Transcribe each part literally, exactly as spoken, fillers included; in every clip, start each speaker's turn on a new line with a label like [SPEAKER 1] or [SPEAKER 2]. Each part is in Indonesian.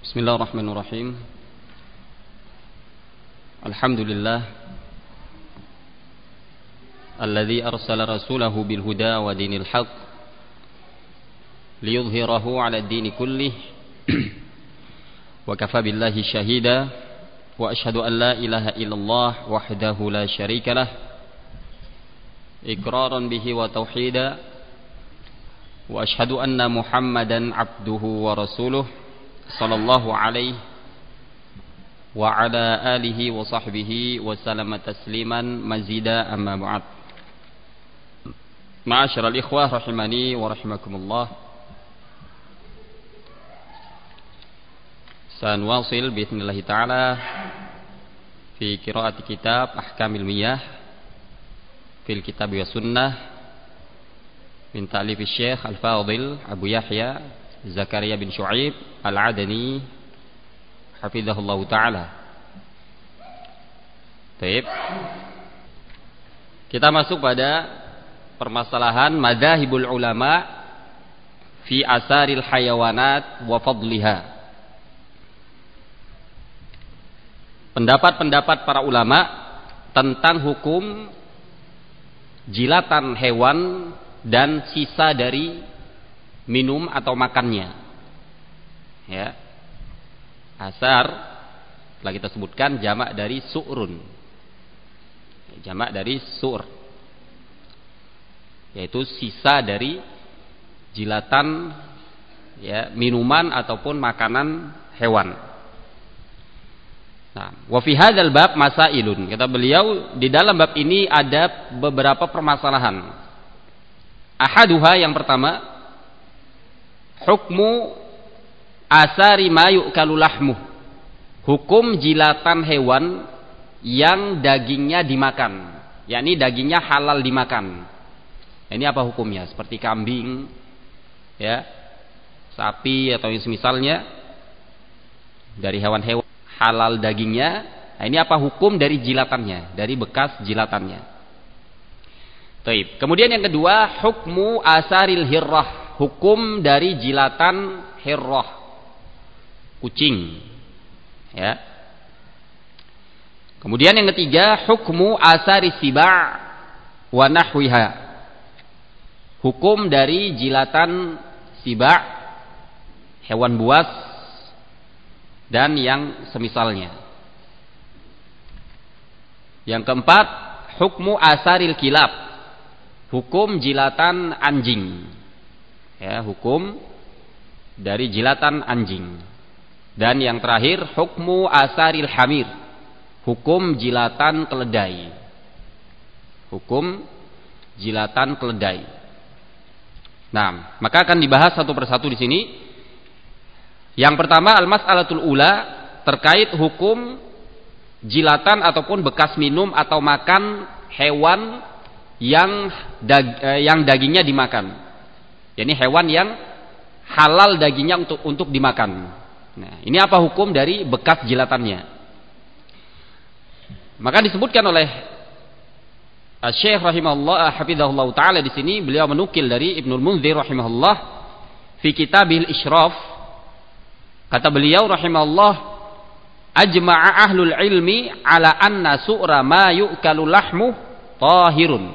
[SPEAKER 1] Bismillahirrahmanirrahim. Alhamdulillah alladzi arsala rasulahu bil huda wa dinil haqq liyudhhirahu 'ala ad-din kullih wa kafa billahi shahida wa asyhadu an la ilaha illallah wahdahu la syarika lah iqraran bihi wa tauhida wa asyhadu anna Muhammadan 'abduhu wa rasuluh sallallahu alaihi wa ala alihi wa sahbihi wa sallama tasliman mazida amma ba'd. Ma'asyiral ikhwah rahimani wa rahimakumullah. Sanwasil bi'idznillah ta'ala fi qiraati kitab Ahkamil Miyah fil kitab wa sunnah min ta'lif Syekh Al-Fadhil Abu Yahya Zakaria bin Syu'aib Al-Adani hafizahullah ta'ala. Baik. Kita masuk pada permasalahan madzahibul ulama fi asaril hayawanat wa fadliha. Pendapat-pendapat para ulama tentang hukum jilatan hewan dan sisa dari minum atau makannya. Ya. Asar telah kita sebutkan jamak dari su'run. Jamak dari sur', yaitu sisa dari jilatan ya, minuman ataupun makanan hewan. Nah, wa fi hadzal bab masailun. Kata beliau, di dalam bab ini ada beberapa permasalahan. Ahaduha, yang pertama, hukmu asari ma yu'kalu lahmu. Hukum jilatan hewan yang dagingnya dimakan, yakni dagingnya halal dimakan. Ini apa hukumnya? Seperti kambing, ya, sapi atau yang semisalnya dari hewan-hewan halal dagingnya. Nah, ini apa hukum dari jilatannya, dari bekas jilatannya? Taib. Kemudian yang kedua, hukmu asaril hirrah. Hukum dari jilatan hirrah, kucing, ya. Kemudian yang ketiga, hukmu asari siba' wa nahwiha. Hukum dari jilatan siba', hewan buas dan yang semisalnya. Yang keempat, hukmu asaril kilab. Hukum jilatan anjing. Ya, hukum dari jilatan anjing. Dan yang terakhir, hukmu asaril hamir. Hukum jilatan keledai. Hukum jilatan keledai. Nah, maka akan dibahas satu persatu di sini. Yang pertama, al-mas'alatul ula, terkait hukum jilatan ataupun bekas minum atau makan hewan yang dag, eh, yang dagingnya dimakan. Ini hewan yang halal dagingnya untuk untuk dimakan. Nah, ini apa hukum dari bekas jilatannya? Maka disebutkan oleh Syekh rahimahullah hafizahullah taala di sini, beliau menukil dari Ibnul Munzir rahimahullah fi Kitabil Isyraf. Kata beliau rahimahullah, ajma'a ahlul ilmi ala anna su'ra ma yu'kalu lahmu tahirun.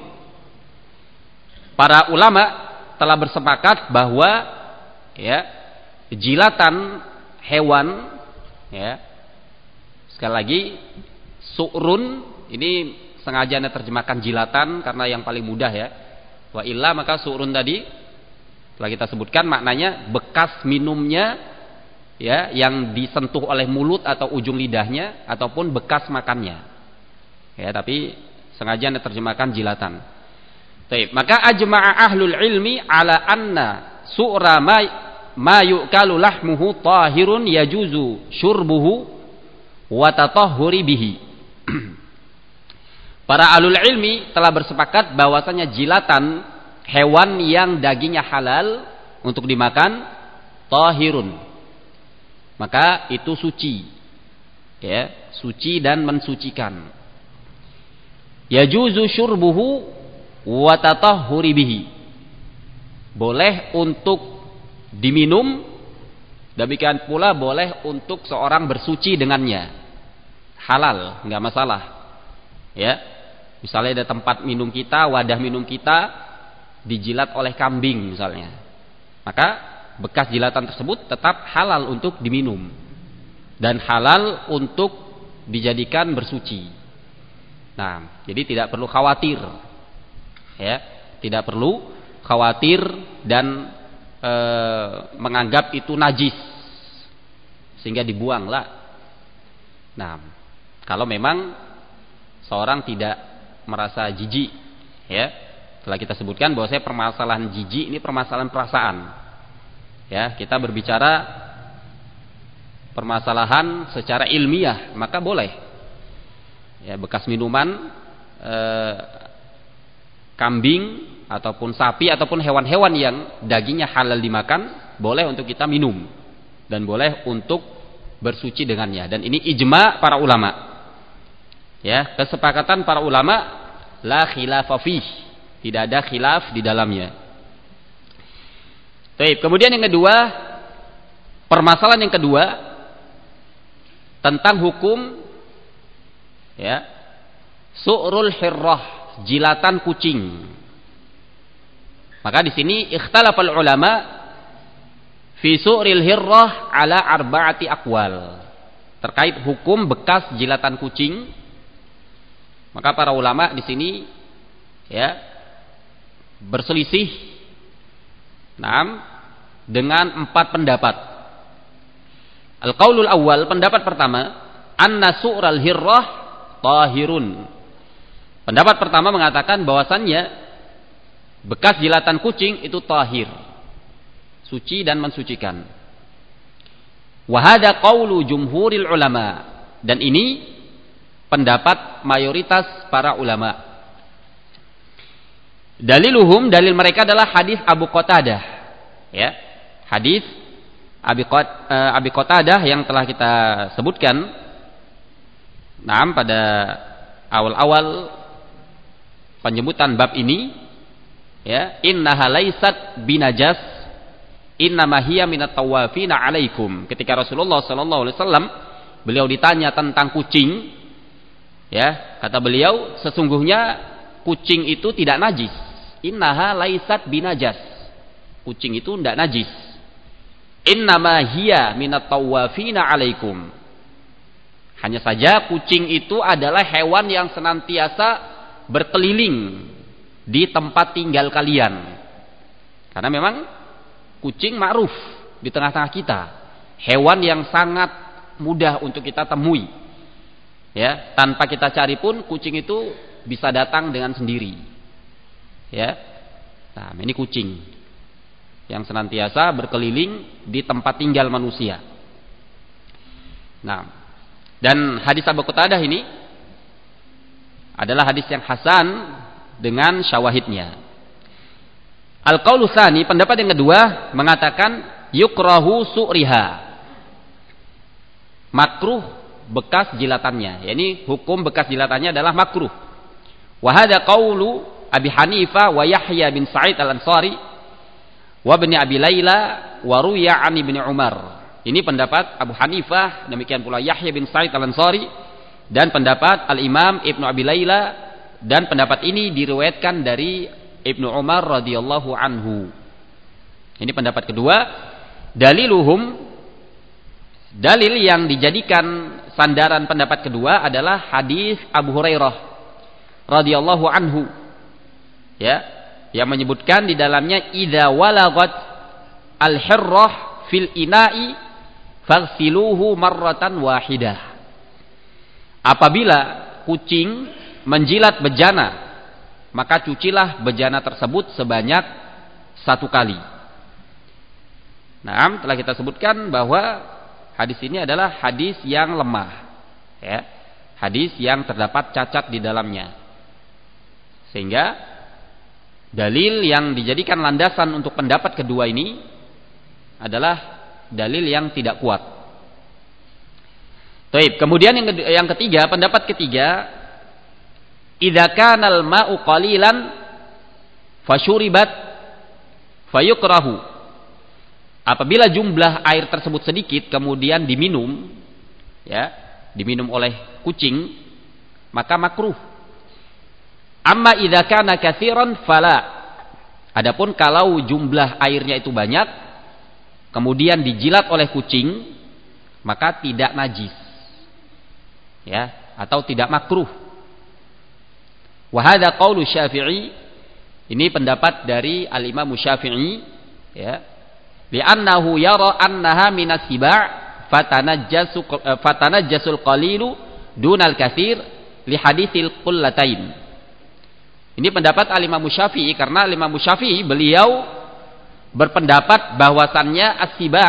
[SPEAKER 1] Para ulama telah bersepakat bahwa ya, jilatan hewan, ya, sekali lagi su'run ini sengaja Anda terjemahkan jilatan karena yang paling mudah, ya. Wa illa maka su'run tadi telah kita sebutkan maknanya bekas minumnya, ya, yang disentuh oleh mulut atau ujung lidahnya ataupun bekas makannya. Ya, tapi sengaja Anda terjemahkan jilatan. Baik, maka ajma'a ahlul ilmi ala anna su'ra ma ma yu'kalu lahmuhu tahirun yajuzu syurbuhu wa tatahhuri bihi. Para ahlul ilmi telah bersepakat bahwasanya jilatan hewan yang dagingnya halal untuk dimakan tahirun. Maka itu suci. Ya, suci dan mensucikan. Yajuzu syurbuhu wa tatahhuri bihi. Boleh untuk diminum Demikian pula boleh untuk seorang bersuci dengannya. Halal, nggak masalah. Ya. Misalnya ada tempat minum kita, wadah minum kita dijilat oleh kambing misalnya. Maka bekas jilatan tersebut tetap halal untuk diminum dan halal untuk dijadikan bersuci. Nah, jadi tidak perlu khawatir. Ya, tidak perlu khawatir dan e, menganggap itu najis sehingga dibuanglah. Nah, kalau memang seorang tidak merasa jijik, ya, telah kita sebutkan bahwa saya permasalahan jijik ini permasalahan perasaan. Ya, kita berbicara permasalahan secara ilmiah, maka boleh. Ya, bekas minuman e, kambing ataupun sapi ataupun hewan-hewan yang dagingnya halal dimakan, boleh untuk kita minum dan boleh untuk bersuci dengannya. Dan ini ijma para ulama. Ya, kesepakatan para ulama, la khilafa fih, tidak ada khilaf di dalamnya. Baik, kemudian yang kedua, permasalahan yang kedua tentang hukum ya su'rul hirrah, jilatan kucing. Maka di sini ikhtalafal ulama fi su'ril hirrah ala arba'ati aqwal. Terkait hukum bekas jilatan kucing, maka para ulama di sini ya berselisih enam dengan empat pendapat. Al-qaulul awal, pendapat pertama, anna su'ral hirrah tahirun. Pendapat pertama mengatakan bahwasannya bekas jilatan kucing itu tahir, suci dan mensucikan. Wa hada qaulu jumhuril ulama, dan ini pendapat mayoritas para ulama. Daliluhum, dalil mereka adalah hadis Abu Qatadah, ya, hadis Abi Abi Qatadah yang telah kita sebutkan, nah, pada awal-awal penyebutan bab ini, ya, innaha laysat binajas innama hiya minat tawafina alaikum. Ketika Rasulullah sallallahu alaihi wasallam beliau ditanya tentang kucing, ya, kata beliau sesungguhnya kucing itu tidak najis. Innaha laysat binajas, kucing itu tidak najis. Innama hiya minat tawafina alaikum, hanya saja kucing itu adalah hewan yang senantiasa berkeliling di tempat tinggal kalian. Karena memang kucing ma'ruf di tengah-tengah kita, hewan yang sangat mudah untuk kita temui. Ya, tanpa kita cari pun kucing itu bisa datang dengan sendiri. Ya. Nah, ini kucing yang senantiasa berkeliling di tempat tinggal manusia. Nah, dan hadis Abu Qatadah ini adalah hadis yang hasan dengan syawahidnya. Al-qaulu tsani, pendapat yang kedua mengatakan yukrahu su'riha, makruh bekas jilatannya. Yani hukum bekas jilatannya adalah makruh. Wa hadza qaulu Abi Hanifah wa Yahya bin Sa'id Al-Ansari wa Ibnu Abi Laila wa ruya an Ibnu Umar. Ini pendapat Abu Hanifah, demikian pula Yahya bin Sa'id Al-Ansari, dan pendapat Al-Imam Ibnu Abi Laila, dan pendapat ini diriwayatkan dari Ibnu Umar radhiyallahu anhu. Ini pendapat kedua. Daliluhum, dalil yang dijadikan sandaran pendapat kedua adalah hadis Abu Hurairah radhiyallahu anhu, ya, yang menyebutkan di dalamnya idza walagat al-hirrah fil ina'i faghsiluhu marratan wahidah. Apabila kucing menjilat bejana, maka cucilah bejana tersebut sebanyak satu kali. Nah, telah kita sebutkan bahwa hadis ini adalah hadis yang lemah, ya, hadis yang terdapat cacat di dalamnya, sehingga dalil yang dijadikan landasan untuk pendapat kedua ini adalah dalil yang tidak kuat. Baik, kemudian yang yang ketiga, pendapat ketiga, idza kana al-ma'u qalilan fasyuribat fayukrahu Apabila jumlah air tersebut sedikit kemudian diminum, ya, diminum oleh kucing, maka makruh. Amma idza kana katsiran fala. Adapun kalau jumlah airnya itu banyak kemudian dijilat oleh kucing, maka tidak najis. Ya, atau tidak makruh. Wa hadza qaulu Syafi'i. Ini pendapat dari Al-Imam Syafi'i, ya. Li'annahu yara annaha minas siba' fatanajjasu fatanajjasul qalilu dunal katsir li haditsil qullatain. Ini pendapat Al-Imam Syafi'i karena Al-Imam Syafi'i beliau berpendapat bahwasannya as-siba'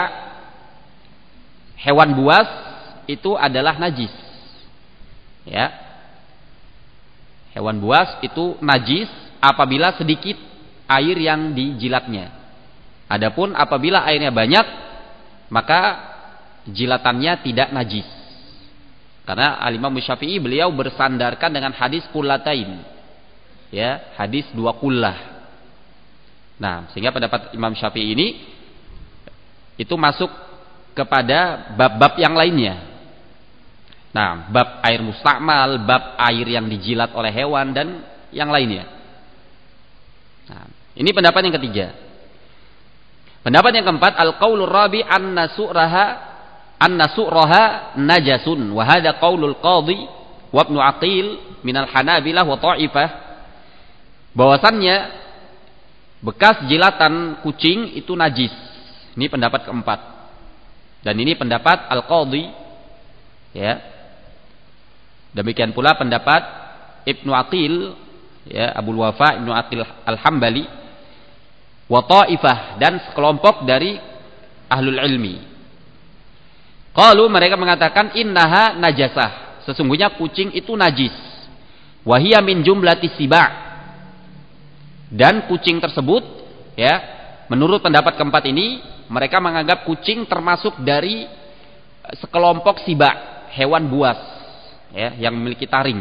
[SPEAKER 1] hewan buas itu adalah najis. Ya. Hewan buas itu najis apabila sedikit air yang dijilatnya. Adapun apabila airnya banyak, maka jilatannya tidak najis. Karena Al-Imam Syafi'i beliau bersandarkan dengan hadis qullatain. Ya, hadis dua kullah. Nah, sehingga pendapat Imam Syafi'i ini itu masuk kepada bab-bab yang lainnya. Nah, bab air mustakmal, bab air yang dijilat oleh hewan dan yang lainnya. Nah, ini pendapat yang ketiga. Pendapat yang keempat, al-qaulur rabi an-nasu'raha an-nasu'raha najasun wa hadha qaulul qadhi wa ibnu Aqil minal Hanabilah wa Tha'ifah. Bahwasannya bekas jilatan kucing itu najis. Ini pendapat keempat. Dan ini pendapat al-qadhi, ya. Demikian pula pendapat Ibnu Aqil, ya, Abul Wafa Ibnu Aqil Al-Hambali wa ta'ifah, dan sekelompok dari ahlul ilmi. Qalu, mereka mengatakan innaha najasah, sesungguhnya kucing itu najis. Wa hiya min jumlatis siba', dan kucing tersebut, ya, menurut pendapat keempat ini mereka menganggap kucing termasuk dari sekelompok siba', hewan buas, ya, yang memiliki taring.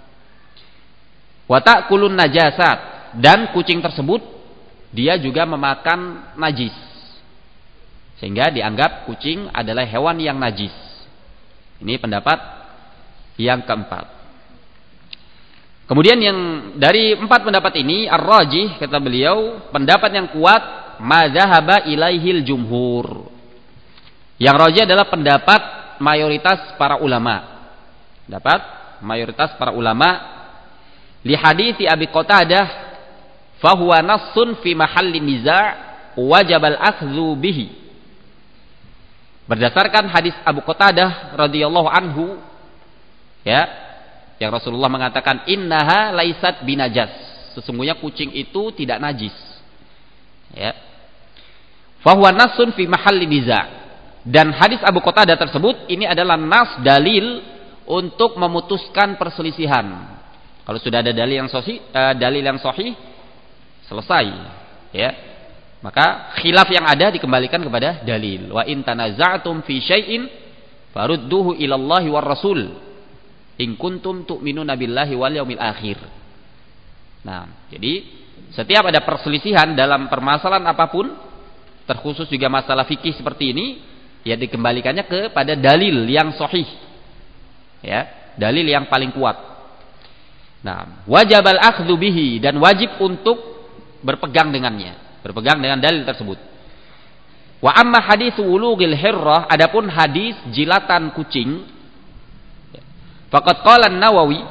[SPEAKER 1] Wa ta'kulun najasat, dan kucing tersebut dia juga memakan najis, sehingga dianggap kucing adalah hewan yang najis. Ini pendapat yang keempat. Kemudian yang dari empat pendapat ini, ar-rajih, kata beliau, pendapat yang kuat, madzhaba ilaihil jumhur. Yang rajih adalah pendapat mayoritas para ulama. Pendapat mayoritas para ulama li hadithi Abi Qatadah fahuwa nassun fi mahalli niza' wajib al-akhdhu bihi. Berdasarkan hadis Abu Qatadah radhiyallahu anhu, ya, yang Rasulullah mengatakan innaha laisat binajas, sesungguhnya kucing itu tidak najis, ya. Fahuwa nassun fi mahalli niza', dan hadis Abu Qatadah tersebut ini adalah nas, dalil untuk memutuskan perselisihan. Kalau sudah ada dalil yang sahih, uh, dalil yang sahih, selesai, ya. Maka khilaf yang ada dikembalikan kepada dalil. Wa in tanaza'tum fi syai'in farudduhu ila Allahi war Rasul in kuntum tu'minuna billahi wal yaumil akhir. Nah, jadi setiap ada perselisihan dalam permasalahan apapun, terkhusus juga masalah fikih seperti ini, ya dikembalikannya kepada dalil yang sahih. Ya, dalil yang paling kuat. Nah, wajibal akhdhu bihi, dan wajib untuk berpegang dengannya, berpegang dengan dalil tersebut. Wa amma hadis wulughil hirrah, adapun hadis jilatan kucing, faqad qala an-Nawawi,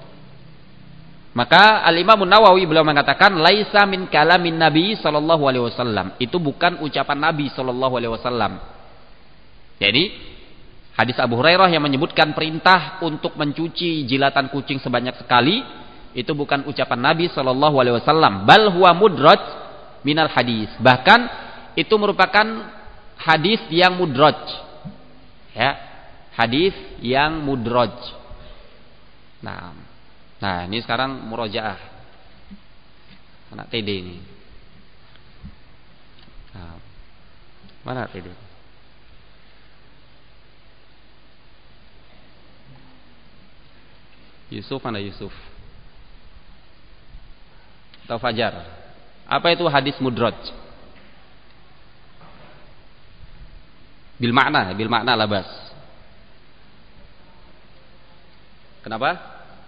[SPEAKER 1] maka al-Imam an-Nawawi beliau mengatakan laisa min kalamin Nabi sallallahu alaihi wasallam, itu bukan ucapan Nabi sallallahu alaihi wasallam. Jadi hadis Abu Hurairah yang menyebutkan perintah untuk mencuci jilatan kucing sebanyak sekali, itu bukan ucapan Nabi sallallahu alaihi wasallam, bal huwa mudraj minal hadis, bahkan itu merupakan hadis yang mudraj, ya, hadis yang mudraj. Nah, nah ini sekarang murojaah anak T D ini. Nah, mana T D? Yusuf, mana Yusuf? Atau Fajar. Apa itu hadis mudraj? Bil makna, bil makna labas. Kenapa?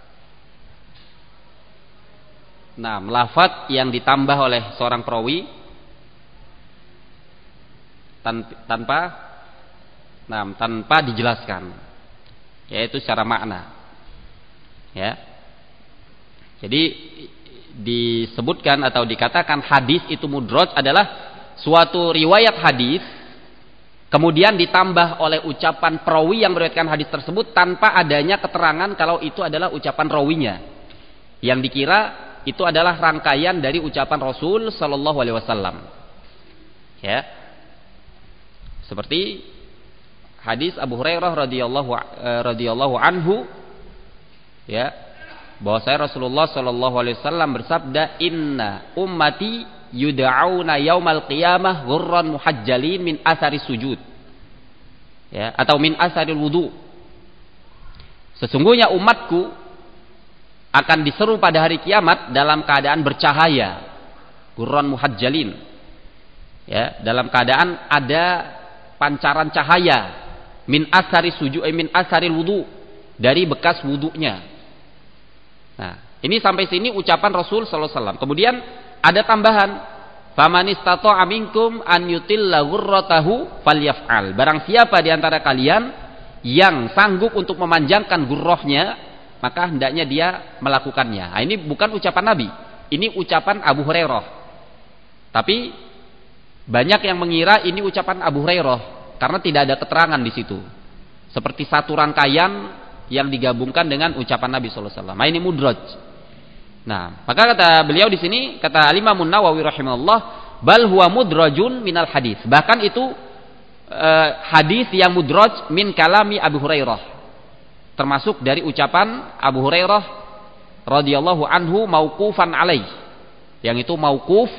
[SPEAKER 1] Nah, lafaz yang ditambah oleh seorang perawi tanpa nah, tanpa dijelaskan, yaitu secara makna. Ya. Jadi disebutkan atau dikatakan hadis itu mudraj adalah suatu riwayat hadis kemudian ditambah oleh ucapan perawi yang meriwayatkan hadis tersebut tanpa adanya keterangan kalau itu adalah ucapan rawinya. Yang dikira itu adalah rangkaian dari ucapan Rasul sallallahu alaihi wasallam. Ya. Seperti hadis Abu Hurairah radhiyallahu eh, radhiyallahu anhu, ya, bahwa saya Rasulullah sallallahu alaihi wasallam bersabda, "Inna ummati yud'auna yaumal qiyamah ghurran muhajjalin min athari sujud." Ya, atau min asharil wudu. Sesungguhnya umatku akan diseru pada hari kiamat dalam keadaan bercahaya, ghurran muhajjalin. Ya, dalam keadaan ada pancaran cahaya, min asari sujud, eh, min asharil wudu, dari bekas wudunya. Nah, ini sampai sini ucapan Rasul sallallahu alaihi wasallam. Kemudian ada tambahan, faman istata'a minkum an yutilla ghurratahu falyaf'al. Barang siapa di antara kalian yang sanggup untuk memanjangkan gurrohnya, maka hendaknya dia melakukannya. Nah, ini bukan ucapan Nabi, ini ucapan Abu Hurairah. Tapi banyak yang mengira ini ucapan Abu Hurairah karena tidak ada keterangan di situ. Seperti satu rangkaian yang digabungkan dengan ucapan Nabi sallallahu alaihi wasallam. Nah, ini mudraj. Nah, maka kata beliau di sini, kata Imam Nawawi rahimahullah, bal huwa mudrajun minal hadis. Bahkan itu eh, hadis yang mudraj min kalami Abu Hurairah. Termasuk dari ucapan Abu Hurairah radhiyallahu anhu mauqufan alaih. Yang itu mauquf,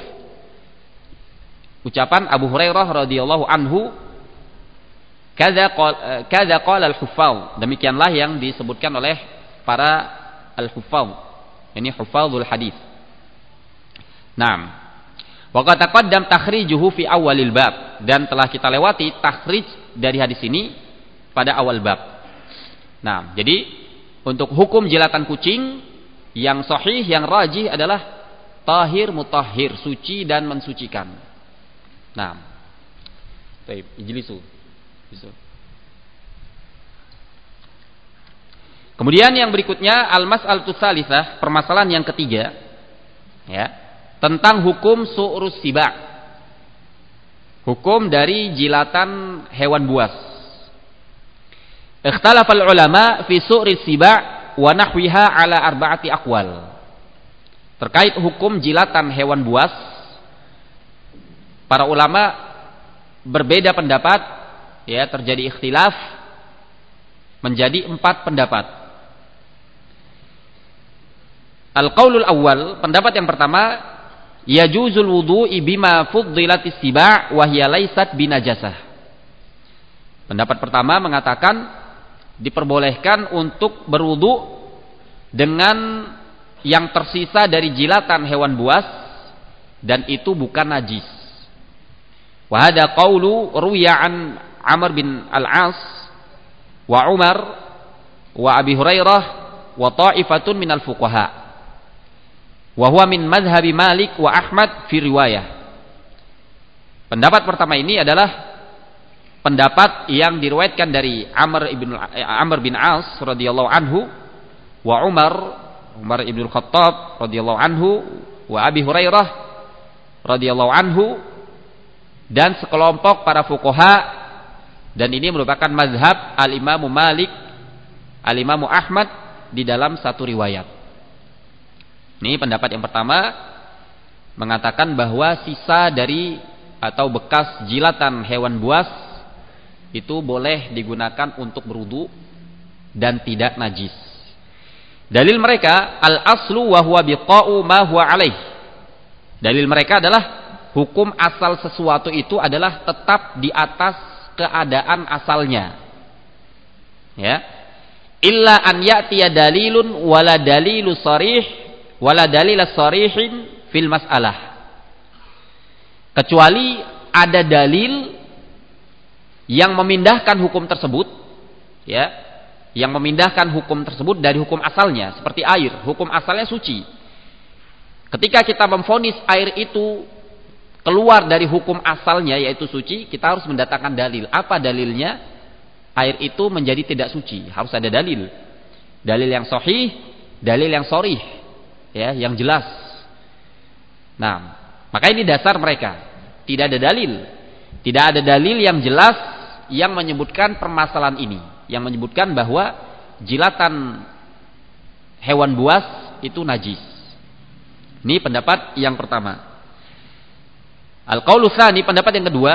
[SPEAKER 1] ucapan Abu Hurairah radhiyallahu anhu, kadza qala kadza qala al-huffaz. Demikianlah yang disebutkan oleh para al-huffaz. Ini hufadzul hadis. Naam. Wa qad taqaddam takhrijuhu fi awalil bab, dan telah kita lewati takhrij dari hadis ini pada awal bab. Nah, jadi untuk hukum jilatan kucing yang sahih, yang rajih adalah tahir mutahhir, suci dan mensucikan. Nah. Baik, ijlisu. Ijlisu. Kemudian yang berikutnya al-mas'alatu tsalitsah, permasalahan yang ketiga, ya, tentang hukum su'rus siba'. Hukum dari jilatan hewan buas. Ikhtalafal ulama fi su'ris siba' wa nahwiha ala arba'ati aqwal. Terkait hukum jilatan hewan buas, para ulama berbeda pendapat, ya, terjadi ikhtilaf menjadi empat pendapat. Al-qaulul awal, pendapat yang pertama, yajuzul wudu'i bima fuddilatis siba' wa hiya laysat binajasah. Pendapat pertama mengatakan diperbolehkan untuk berwudu dengan yang tersisa dari jilatan hewan buas dan itu bukan najis. Wa hada qaulu ruwiya an Amr bin Al-As wa Umar wa Abi Hurairah wa ta'ifatun minal fuqaha. Wa huwa min madhhabi Malik wa Ahmad fi riwayah. Pendapat pertama ini adalah pendapat yang diriwayatkan dari Amr ibn Amr bin As radhiyallahu anhu wa Umar Umar ibn Khattab radhiyallahu anhu wa Abi Hurairah radhiyallahu anhu dan sekelompok para fuqaha, dan ini merupakan mazhab al-Imam Malik, al-Imam Ahmad di dalam satu riwayat. Ini pendapat yang pertama mengatakan bahwa sisa dari atau bekas jilatan hewan buas itu boleh digunakan untuk berwudu dan tidak najis. Dalil mereka al-aslu wa huwa biqa'u ma huwa alaih. Dalil mereka adalah hukum asal sesuatu itu adalah tetap di atas keadaan asalnya. Ya. Illa an ya'tiya dalilun wala dalilu sharih wala dalil sharihin fil mas'alah. Kecuali ada dalil yang memindahkan hukum tersebut, ya, yang memindahkan hukum tersebut dari hukum asalnya, seperti air, hukum asalnya suci. Ketika kita memvonis air itu keluar dari hukum asalnya yaitu suci, kita harus mendatangkan dalil. Apa dalilnya? Air itu menjadi tidak suci, harus ada dalil. Dalil yang sahih, dalil yang sharih, ya, yang jelas. Nah, maka ini dasar mereka. Tidak ada dalil. Tidak ada dalil yang jelas yang menyebutkan permasalahan ini, yang menyebutkan bahwa jilatan hewan buas itu najis. Ini pendapat yang pertama. Al-qaulu tsani, pendapat yang kedua,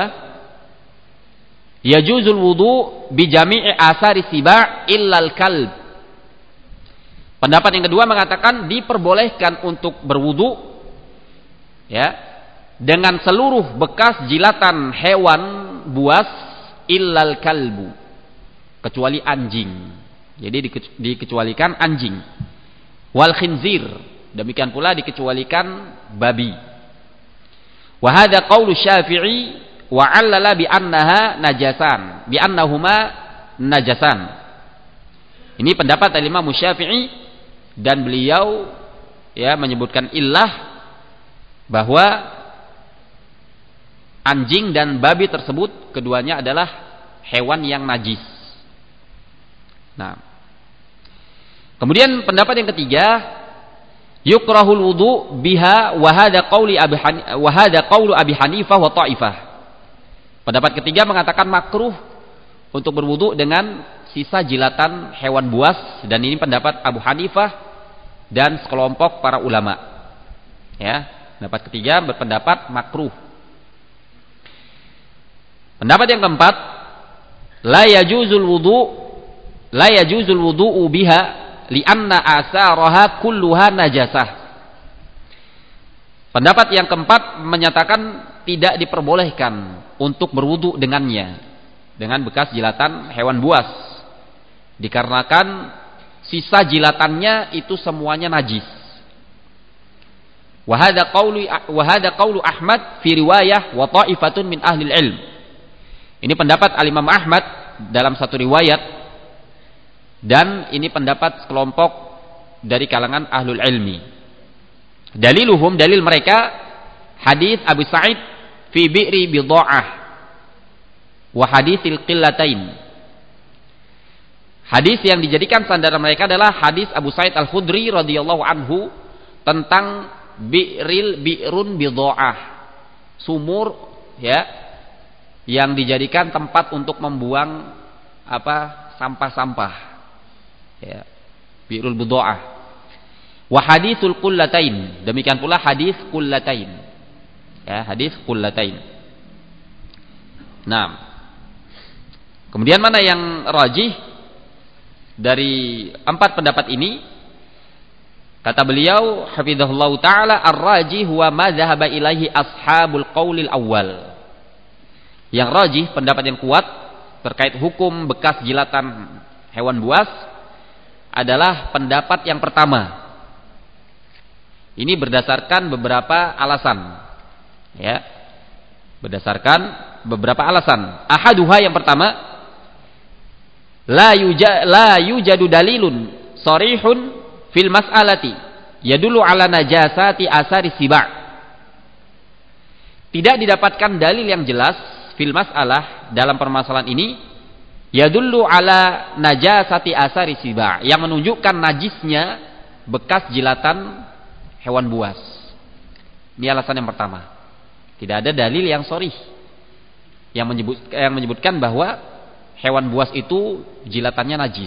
[SPEAKER 1] yajuzul wudu bi jami'i asari siba' illal kalb. Pendapat yang kedua mengatakan diperbolehkan untuk berwudu, ya, dengan seluruh bekas jilatan hewan buas illal kalbu, kecuali anjing. Jadi dikecualikan anjing. Wal khinzir, demikian pula dikecualikan babi. Wa hadza qaulu Syafi'i wa 'allala bi annaha najasan, bi annahuma najasan. Ini pendapat Imam Syafi'i, dan beliau, ya, menyebutkan illah bahwa anjing dan babi tersebut keduanya adalah hewan yang najis. Nah, kemudian pendapat yang ketiga, yukrahul wudu biha wa hadza qauli Abi Hanifah wa hadza qaulu Abi Hanifah wa Tha'ifah. Pendapat ketiga mengatakan makruh untuk berwudu dengan sisa jilatan hewan buas, dan ini pendapat Abu Hanifah dan sekelompok para ulama. Ya, pendapat ketiga berpendapat makruh. Pendapat yang keempat, la yajuzul wudu la yajuzul wudu'u biha li'anna asaraha kulluha najasah. Pendapat yang keempat menyatakan tidak diperbolehkan untuk berwudu dengannya, dengan bekas jilatan hewan buas, dikarenakan sisa jilatannya itu semuanya najis. Wa hadza qaulu wa hadza qaulu Ahmad fi riwayah wa ta'ifatun min ahli ilm. Ini pendapat Al-Imam Ahmad dalam satu riwayat, dan ini pendapat kelompok dari kalangan ahlul ilmi. Daliluhum, dalil mereka, hadis Abu Sa'id fi bi'ri bidha'ah wa haditsil qillatain. Hadis yang dijadikan sandaran mereka adalah hadis Abu Sa'id Al-Khudri radhiyallahu anhu tentang bi'ril bi'run bidha'ah, sumur, ya, yang dijadikan tempat untuk membuang apa, sampah-sampah, ya, bi'rul bidha'ah. Wa haditsul qullatain, demikian pula hadis qullatain, ya, hadis qullatain. Nah, kemudian mana yang rajih dari empat pendapat ini? Kata beliau hafizahullahu taala, ar-rajih huwa ma dhahaba ilaihi ashabul qaulil awal. Yang rajih, pendapat yang kuat terkait hukum bekas jilatan hewan buas adalah pendapat yang pertama. Ini berdasarkan beberapa alasan, ya, berdasarkan beberapa alasan. Ahaduha, yang pertama, la yuja la yujadu dalilun sharihun fil mas'alati yadullu ala najasati asari siba'. Tidak didapatkan dalil yang jelas fil mas'alah, dalam permasalahan ini, yadullu ala najasati asari siba', yang menunjukkan najisnya bekas jilatan hewan buas. Ini alasan yang pertama. Tidak ada dalil yang sharih yang menyebut yang menyebutkan bahwa hewan buas itu jilatannya najis.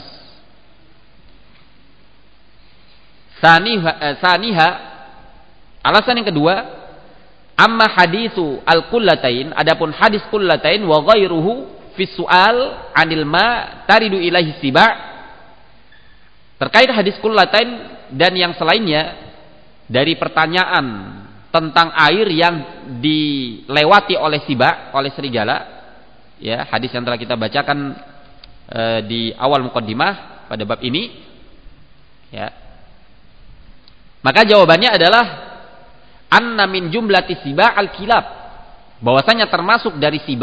[SPEAKER 1] Saniha, saniha alasan yang kedua, amma haditsu al-qullatain, adapun hadis qullatain wa ghairuhu fi su'al 'anil ma taridu ilaihi siba', terkait hadis qullatain dan yang selainnya dari pertanyaan tentang air yang dilewati oleh siba, oleh serigala, ya, hadis yang telah kita bacakan e, di awal muqaddimah pada bab ini, ya. Maka jawabannya adalah anna min jumlati siba al-kilab, bahwasanya termasuk dari siba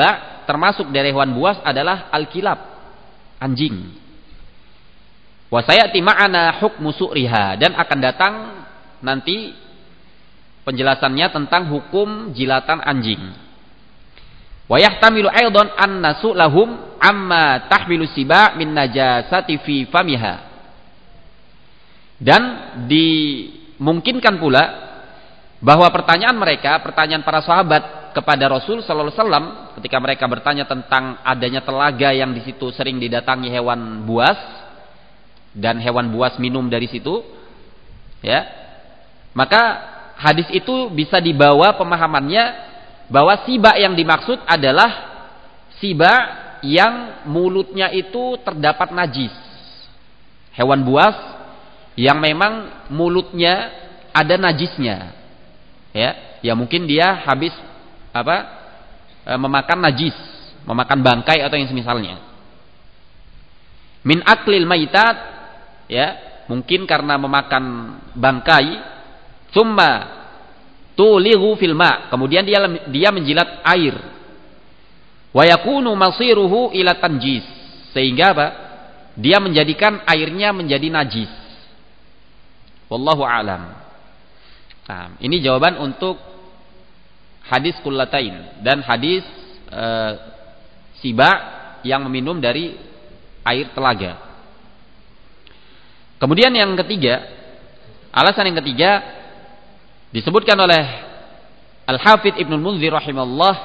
[SPEAKER 1] termasuk dari hewan buas adalah al-kilab, anjing. Wa sayati ma'ana hukmu su'riha, dan akan datang nanti penjelasannya tentang hukum jilatan anjing. Wa yahtamilu aidan anna su'lahum amma tahmilu siba' min najasati fi famiha. Dan dimungkinkan pula bahwa pertanyaan mereka, pertanyaan para sahabat kepada Rasul sallallahu alaihi wasallam ketika mereka bertanya tentang adanya telaga yang di situ sering didatangi hewan buas dan hewan buas minum dari situ, ya. Maka hadis itu bisa dibawa pemahamannya bahwa siba yang dimaksud adalah siba yang mulutnya itu terdapat najis. Hewan buas yang memang mulutnya ada najisnya. Ya, ya mungkin dia habis apa? E, memakan najis, memakan bangkai atau yang semisalnya. Min aklil maitat, ya, mungkin karena memakan bangkai, summa tulighu fil ma, kemudian dia dia menjilat air. Wa yakunu masiruhu ila tanjis, sehingga apa? Dia menjadikan airnya menjadi najis. Wallahu a'lam. Nah, ini jawaban untuk hadis kullatain dan hadis e, siba yang meminum dari air telaga. Kemudian yang ketiga, alasan yang ketiga disebutkan oleh Al-Hafidz Ibnu Munzir rahimahullah,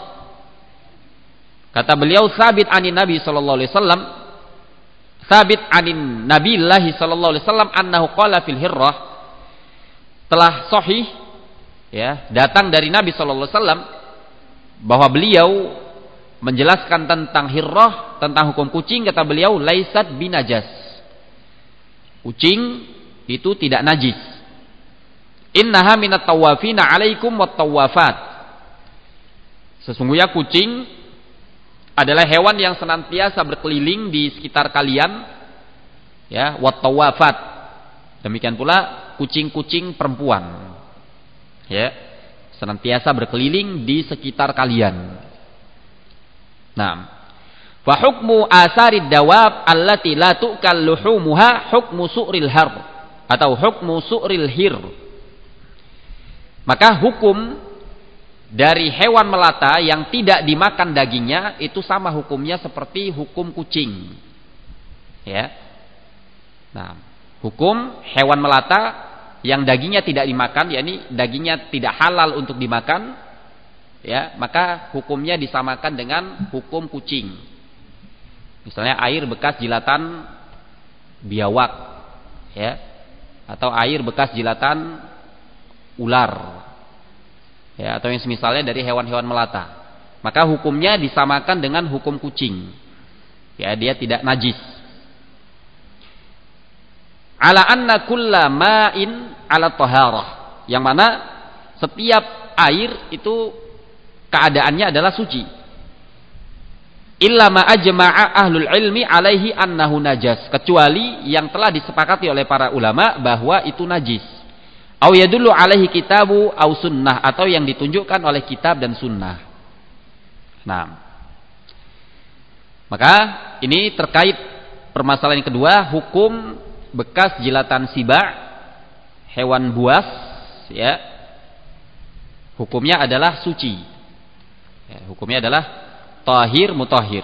[SPEAKER 1] kata beliau, sabit anin Nabi sallallahu alaihi wasallam, sabit anin Nabillahi sallallahu alaihi wasallam annahu qala fil hirrah, telah sahih, ya, datang dari Nabi sallallahu alaihi wasallam bahwa beliau menjelaskan tentang hirrah, tentang hukum kucing. Kata beliau, laisat binajas, kucing itu tidak najis. Innaha minat tawafina alaikum wat tawafat, sesungguhnya kucing adalah hewan yang senantiasa berkeliling di sekitar kalian, ya, wat tawafat, demikian pula kucing-kucing perempuan, ya, senantiasa berkeliling di sekitar kalian. Nah, fa hukmu asarid dawab allati la tu'kal luhumuha hukmu su'ril har, atau hukmu su'ril hir. Maka hukum dari hewan melata yang tidak dimakan dagingnya itu sama hukumnya seperti hukum kucing, ya. Nah, hukum hewan melata yang dagingnya tidak dimakan, yakni dagingnya tidak halal untuk dimakan, ya, maka hukumnya disamakan dengan hukum kucing. Misalnya air bekas jilatan biawak, ya, atau air bekas jilatan ular, ya, atau yang semisalnya dari hewan-hewan melata, maka hukumnya disamakan dengan hukum kucing, ya, dia tidak najis. Ala anna kulla ma'in ala taharah, yang mana setiap air itu keadaannya adalah suci. Illa ma ajma'a ahlul ilmi alaihi annahu najas, kecuali yang telah disepakati oleh para ulama bahwa itu najis. Au yadullu alaihi kitabu au sunnah, atau yang ditunjukkan oleh kitab dan sunnah. Nah, maka ini terkait permasalahan yang kedua, hukum bekas jilatan siba, hewan buas, ya, hukumnya adalah suci, ya, hukumnya adalah tahir mutahhir.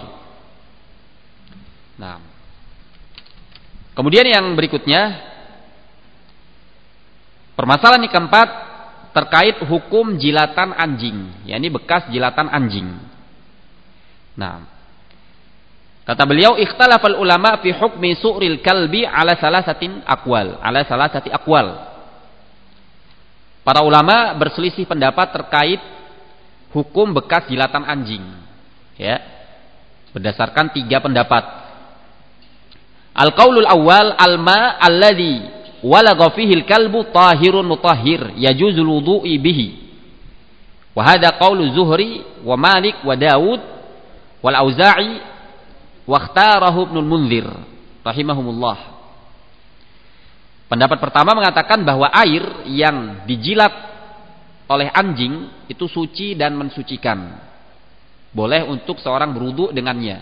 [SPEAKER 1] Nah, kemudian yang berikutnya, permasalahan yang keempat terkait hukum jilatan anjing, yakni bekas jilatan anjing. Nah, kata beliau, ikhtalafal ulama fi hukmi su'ril kalbi ala salasatin aqwal, ala salasati aqwal. Para ulama berselisih pendapat terkait hukum bekas jilatan anjing, ya, berdasarkan tiga pendapat. Al-qaulul awwal, al-ma alladhi walagha fihi al-kalbu tahirun mutahhir yajuzul wudu'i bihi. Wa hadha qaulu Zuhri wa Malik wa Daud wal Auza'i wakhtarahu Ibnul Munzir rahimahumullah. Pendapat pertama mengatakan bahwa air yang dijilat oleh anjing itu suci dan mensucikan, boleh untuk seorang berwudu dengannya.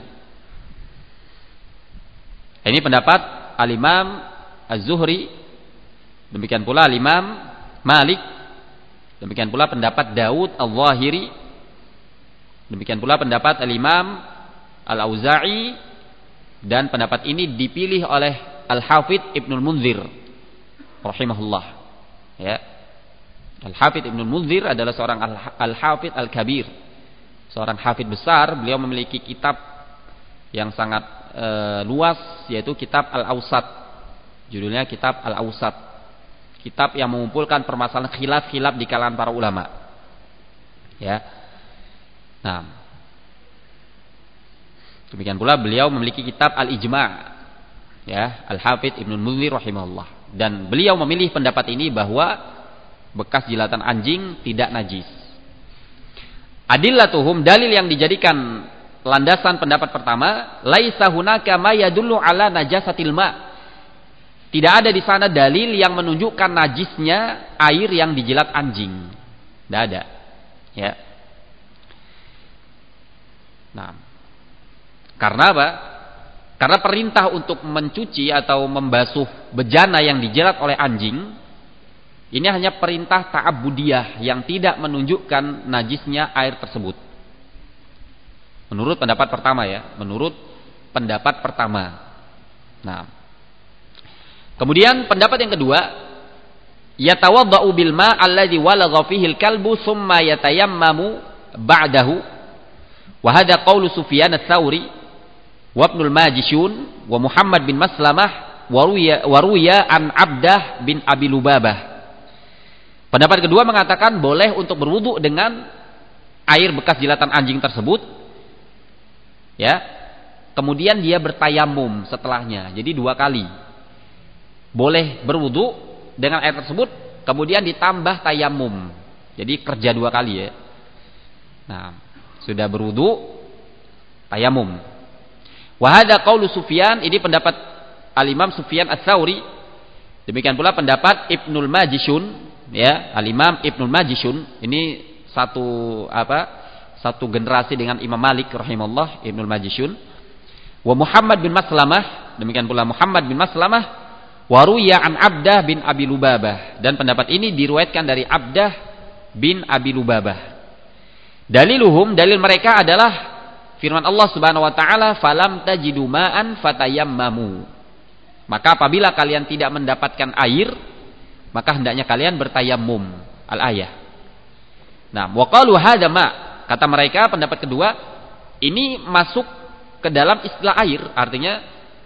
[SPEAKER 1] Ini pendapat Al-Imam Az-Zuhri, demikian pula Al-Imam Malik, demikian pula pendapat Daud Al-Zahiri, demikian pula pendapat Al-Imam Al-Auza'i, dan pendapat ini dipilih oleh Al-Hafidh Ibnul Munzir rahimahullah. Ya. Al-Hafidh Ibnul Munzir adalah seorang Al-Hafidh Al-Kabir, seorang hafidh besar. Beliau memiliki kitab yang sangat e, luas, yaitu kitab Al-Awsat. Judulnya kitab Al-Awsat. Kitab yang mengumpulkan permasalahan khilaf-khilaf di kalangan para ulama. Ya. Nah, demikian pula beliau memiliki kitab Al-Ijma', ya, Al-Hafidh Ibnul Munzir rahimahullah. Dan beliau memilih pendapat ini bahwa bekas jilatan anjing tidak najis. Adillatuhum, dalil yang dijadikan landasan pendapat pertama, laisa hunaka ma yadullu ala najasatil ma'. Tidak ada di sana dalil yang menunjukkan najisnya air yang dijilat anjing. Tidak ada. Ya. Nah, karena apa? Karena perintah untuk mencuci atau membasuh bejana yang dijilat oleh anjing ini hanya perintah ta'abbudiyah yang tidak menunjukkan najisnya air tersebut. Menurut pendapat pertama ya, menurut pendapat pertama. Nah, kemudian pendapat yang kedua, yatawaddau bil ma' alladhi walagha fihi al-kalbu thumma yatayammamu ba'dahu. Wa hadha qaulu Sufyan ats-Tsauri wa Ibnul Majishun wa Muhammad bin Maslamah wa ruya an Abdah bin Abi Lubabah. Pendapat kedua mengatakan boleh untuk berwudu dengan air bekas jilatan anjing tersebut, ya. Kemudian dia bertayamum setelahnya, jadi dua kali. Boleh berwudu dengan air tersebut, kemudian ditambah tayamum, jadi kerja dua kali ya. Nah, sudah berwudu, tayamum. Wahada qaulu Sufyan, ini pendapat Al-Imam Sufyan Ats-Tsauri. Demikian pula pendapat Ibnul Majishun. Ya, Al-Imam Ibnul Majishun ini satu apa? Satu generasi dengan Imam Malik rahimahullah, Ibnul Majishun. Wa Muhammad bin Maslamah, demikian pula Muhammad bin Maslamah, wa ruya an Abdah bin Abi Lubabah, dan pendapat ini diriwayatkan dari Abdah bin Abi Lubabah. Daliluhum, dalil mereka adalah firman Allah Subhanahu wa taala, falam tajidu ma'an fatayammamu. Maka apabila kalian tidak mendapatkan air, maka hendaknya kalian bertayamum. Al-ayah. Nah, wa qalu hadza ma', kata mereka pendapat kedua, ini masuk ke dalam istilah air, artinya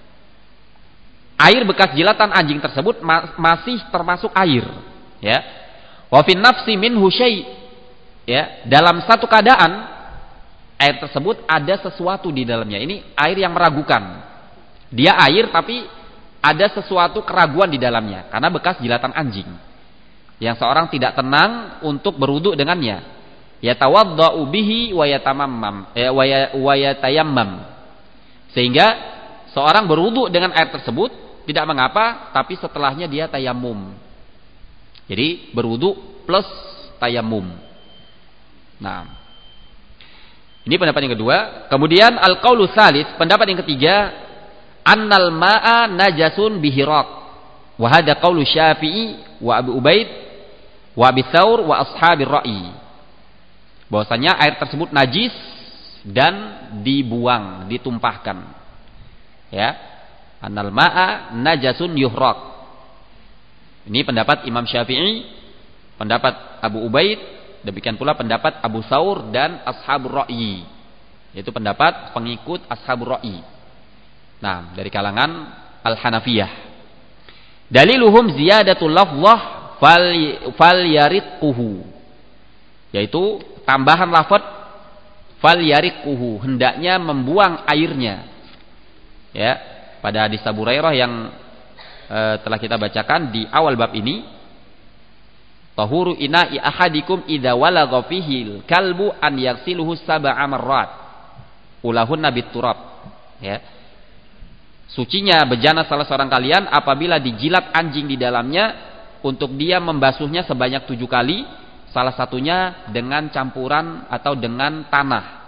[SPEAKER 1] air bekas jilatan anjing tersebut ma- masih termasuk air, ya. Wa fin nafsi minhu syai', ya, dalam satu keadaan air tersebut ada sesuatu di dalamnya. Ini air yang meragukan. Dia air tapi ada sesuatu keraguan di dalamnya karena bekas jilatan anjing yang seorang tidak tenang untuk berwudu dengannya. Yatawaddau bihi wa yatamammam eh, wa yatayammam, sehingga seorang berwudu dengan air tersebut tidak mengapa, tapi setelahnya dia tayamum. Jadi berwudu plus tayamum. Nah, ini pendapat yang kedua. Kemudian al-qaulu tsalits, pendapat yang ketiga, annal ma'a najasun bihirak. Wa hadha qaulu Syafi'i wa Abu Ubaid wa Abi Tsaur wa ashabir ra'i. Bahwasanya air tersebut najis dan dibuang, ditumpahkan. Ya. Annal ma'a najasun yuhraq. Ini pendapat Imam Syafi'i, pendapat Abu Ubaid, demikian pula pendapat Abu Tsaur dan ashabur ra'i. Yaitu pendapat pengikut ashabur ra'i. Nah, dari kalangan Al-Hanafiyah. Daliluhum ziyadatul lafzah fal fal yariquhu, yaitu tambahan lafaz fal yariquhu, hendaknya membuang airnya. Ya, pada hadis Abu Hurairah yang e, telah kita bacakan di awal bab ini, tahuru ina'i ahadikum idza walagha fihi kalbu an yaghsiluhu sab'a marrat ulahunna biturab. Ya. Sucinya bejana salah seorang kalian apabila dijilat anjing di dalamnya, untuk dia membasuhnya sebanyak tujuh kali, salah satunya dengan campuran atau dengan tanah.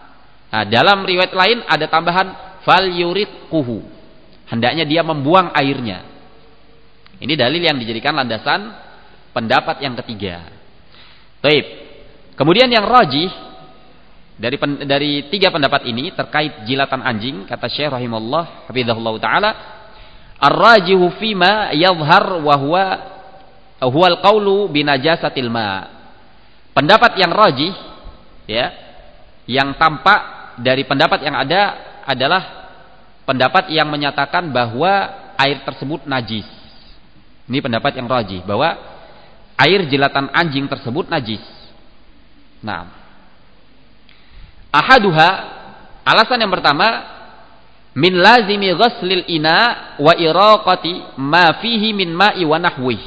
[SPEAKER 1] Nah, dalam riwayat lain ada tambahan fal yuriquhu. Hendaknya dia membuang airnya. Ini dalil yang dijadikan landasan pendapat yang ketiga. Baik. Kemudian yang rajih dari dari tiga pendapat ini terkait jilatan anjing, kata Syekh rahimahullah hafizahullah taala, ar-rajihu fima yadhhar wa huwa huwa al-qaulu binajasatil ma. Pendapat yang rajih, ya, yang tampak dari pendapat yang ada adalah pendapat yang menyatakan bahwa air tersebut najis. Ini pendapat yang rajih, bahwa air jilatan anjing tersebut najis. Nah, ahaduha, alasan yang pertama, min lazimi ghaslil ina wa iraqati ma fihi min ma'i wa nahwih,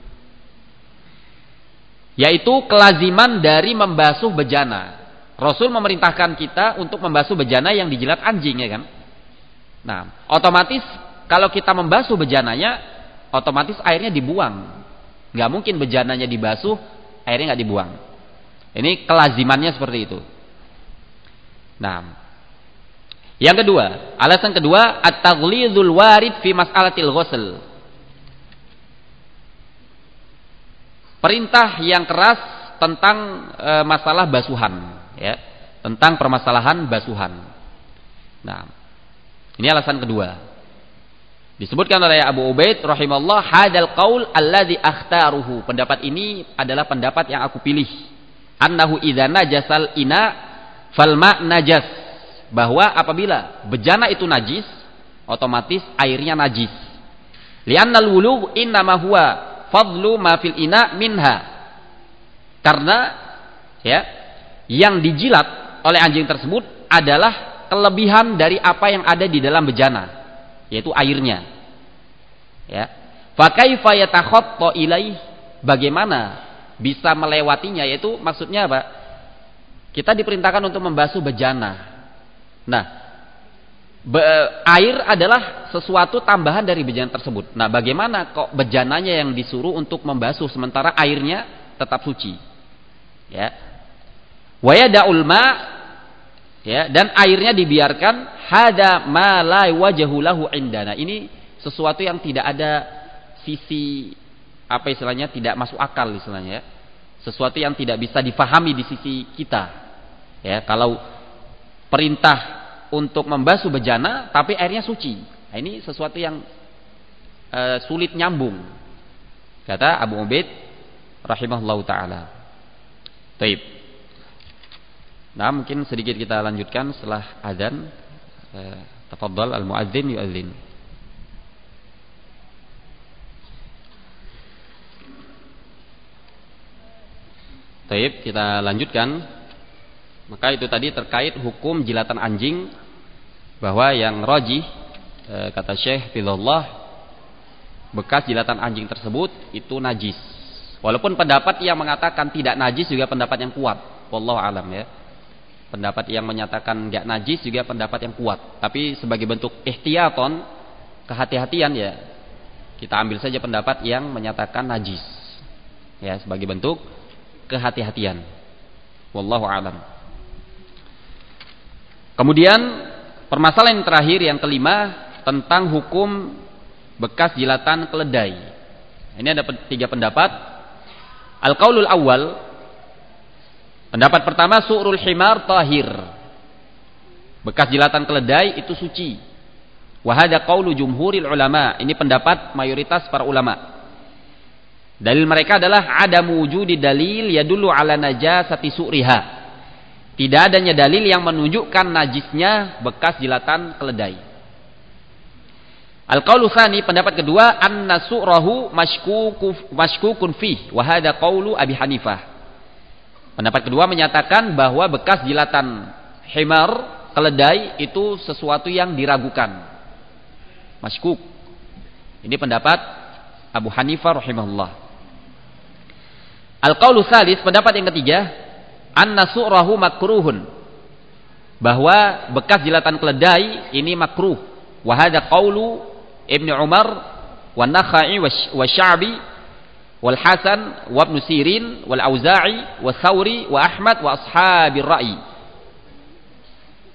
[SPEAKER 1] yaitu kelaziman dari membasuh bejana. Rasul memerintahkan kita untuk membasuh bejana yang dijilat anjing, ya kan? Nah, otomatis kalau kita membasuh bejananya, otomatis airnya dibuang. Nggak mungkin bejananya dibasuh, airnya nggak dibuang. Ini kelazimannya seperti itu. Nah, yang kedua, alasan kedua, at-taghlidul warid fi mas'alatil ghusl. Perintah yang keras tentang e, masalah basuhan, ya, tentang permasalahan basuhan. Nah, ini alasan kedua. Disebutkan oleh Abu Ubaid rahimahullah, hadal qaul alladzi akhtaruhu. Pendapat ini adalah pendapat yang aku pilih. Annahu idza najasal ina fal ma' najas. Bahwa apabila bejana itu najis, otomatis airnya najis. Li'annal wulu innama huwa fadlu ma fil ina minha. Karena, ya, yang dijilat oleh anjing tersebut adalah kelebihan dari apa yang ada di dalam bejana, yaitu airnya. Ya. Fa kaifa yatakhatta ilaih, bagaimana bisa melewatinya, yaitu maksudnya apa? Kita diperintahkan untuk membasuh bejana. Nah, be, air adalah sesuatu tambahan dari bejana tersebut. Nah, bagaimana kok bejananya yang disuruh untuk membasuh sementara airnya tetap suci? Ya. Wa yada'ul ma, ya, dan airnya dibiarkan, hada ma la wajhu lahu indana. Ini sesuatu yang tidak ada sisi, apa istilahnya, tidak masuk akal istilahnya, ya. Sesuatu yang tidak bisa difahami di sisi kita. Ya, kalau perintah untuk membasuh bejana tapi airnya suci. Nah, ini sesuatu yang uh, sulit nyambung. Kata Abu Ubaid rahimahullahu taala. Baik. Nah, mungkin sedikit kita lanjutkan setelah adzan. Eh, tafadhal al-muadzin yu'adzin. Baik, kita lanjutkan. Maka itu tadi terkait hukum jilatan anjing, bahwa yang rajih, eh, kata Syekh Fidhullah, bekas jilatan anjing tersebut itu najis. Walaupun pendapat yang mengatakan tidak najis juga pendapat yang kuat. Wallahu alam, ya. Pendapat yang menyatakan enggak najis juga pendapat yang kuat. Tapi sebagai bentuk ihtiyaton, kehati-hatian, ya, kita ambil saja pendapat yang menyatakan najis. Ya, sebagai bentuk kehati-hatian. Wallahu alam. Kemudian permasalahan yang terakhir, yang kelima, tentang hukum bekas jilatan keledai. Ini ada tiga pendapat. Al-qaulul awal, pendapat pertama, su'rul himar tahir. Bekas jilatan keledai itu suci. Wa hadza qaulu jumhuril ulama. Ini pendapat mayoritas para ulama. Dalil mereka adalah adamu wujudi dalil yadullu ala najasati su'riha. Tidak adanya dalil yang menunjukkan najisnya bekas jilatan keledai. Al-qaulu tsani, pendapat kedua, anna su'rahu mashkuku mashkukun fih wa hadza qaulu Abi Hanifah. Pendapat kedua menyatakan bahwa bekas jilatan himar, keledai, itu sesuatu yang diragukan. Mashkuk. Ini pendapat Abu Hanifah rahimahullah. Al-qaulu tsalits, pendapat yang ketiga, anna su'rahu makruhun. Bahwa bekas jilatan keledai ini makruh. Wa hadza qaulu Ibnu Umar wa Nakhai wa Sya'bi wal Hasan wa Ibnu Sirin wal Auza'i wa Tsauri wa Ahmad wa ashabir ra'i.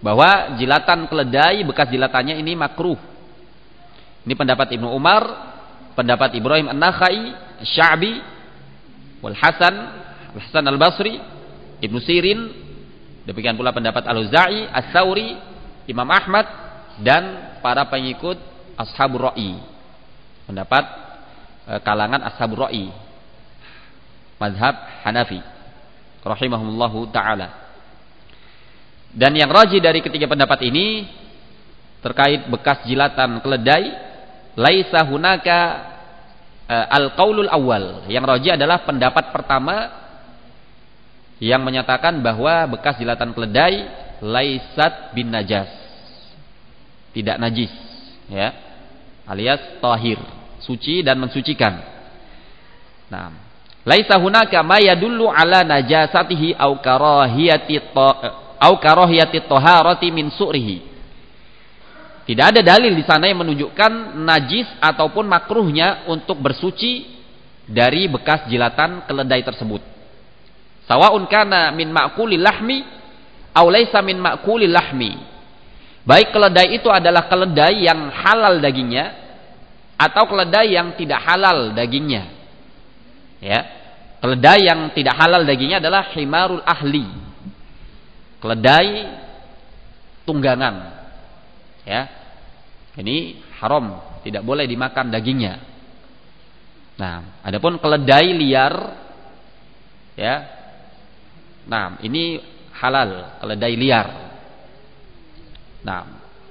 [SPEAKER 1] bahwa jilatan keledai bekas jilatannya ini makruh. Ini pendapat Ibnu Umar, pendapat Ibrahim An-Nakhai, Sya'bi, Wal Hasan, Al-Hasan Al-Basri, Ibnu Sirin, demikian pula pendapat Al-Auza'i, As-Sauri, Imam Ahmad, dan para pengikut Ashabur Ra'i. Pendapat e, kalangan Ashabur Ra'i, mazhab Hanafi, rahimahumullahu ta'ala. Dan yang rajih dari ketiga pendapat ini terkait bekas jilatan keledai, laisa hunaka e, al-qaulul awal. Yang rajih adalah pendapat pertama yang menyatakan bahwa bekas jilatan keledai laisat bin najas, tidak najis, ya, alias tahir, suci dan mensucikan. Nah, laisa hunaka ma yadullu ala najasatihi au karahiyati au karahiyati taharati min su'rihi. Tidak ada dalil di sana yang menunjukkan najis ataupun makruhnya untuk bersuci dari bekas jilatan keledai tersebut. Sawa'un kana min ma'kulil lahmi aw laysa min ma'kulil lahmi. Baik keledai itu adalah keledai yang halal dagingnya atau keledai yang tidak halal dagingnya. Ya. Keledai yang tidak halal dagingnya adalah himarul ahli. Keledai tunggangan. Ya, ini haram, tidak boleh dimakan dagingnya. Nah, adapun keledai liar, ya, nah ini halal, keledai liar. Nah,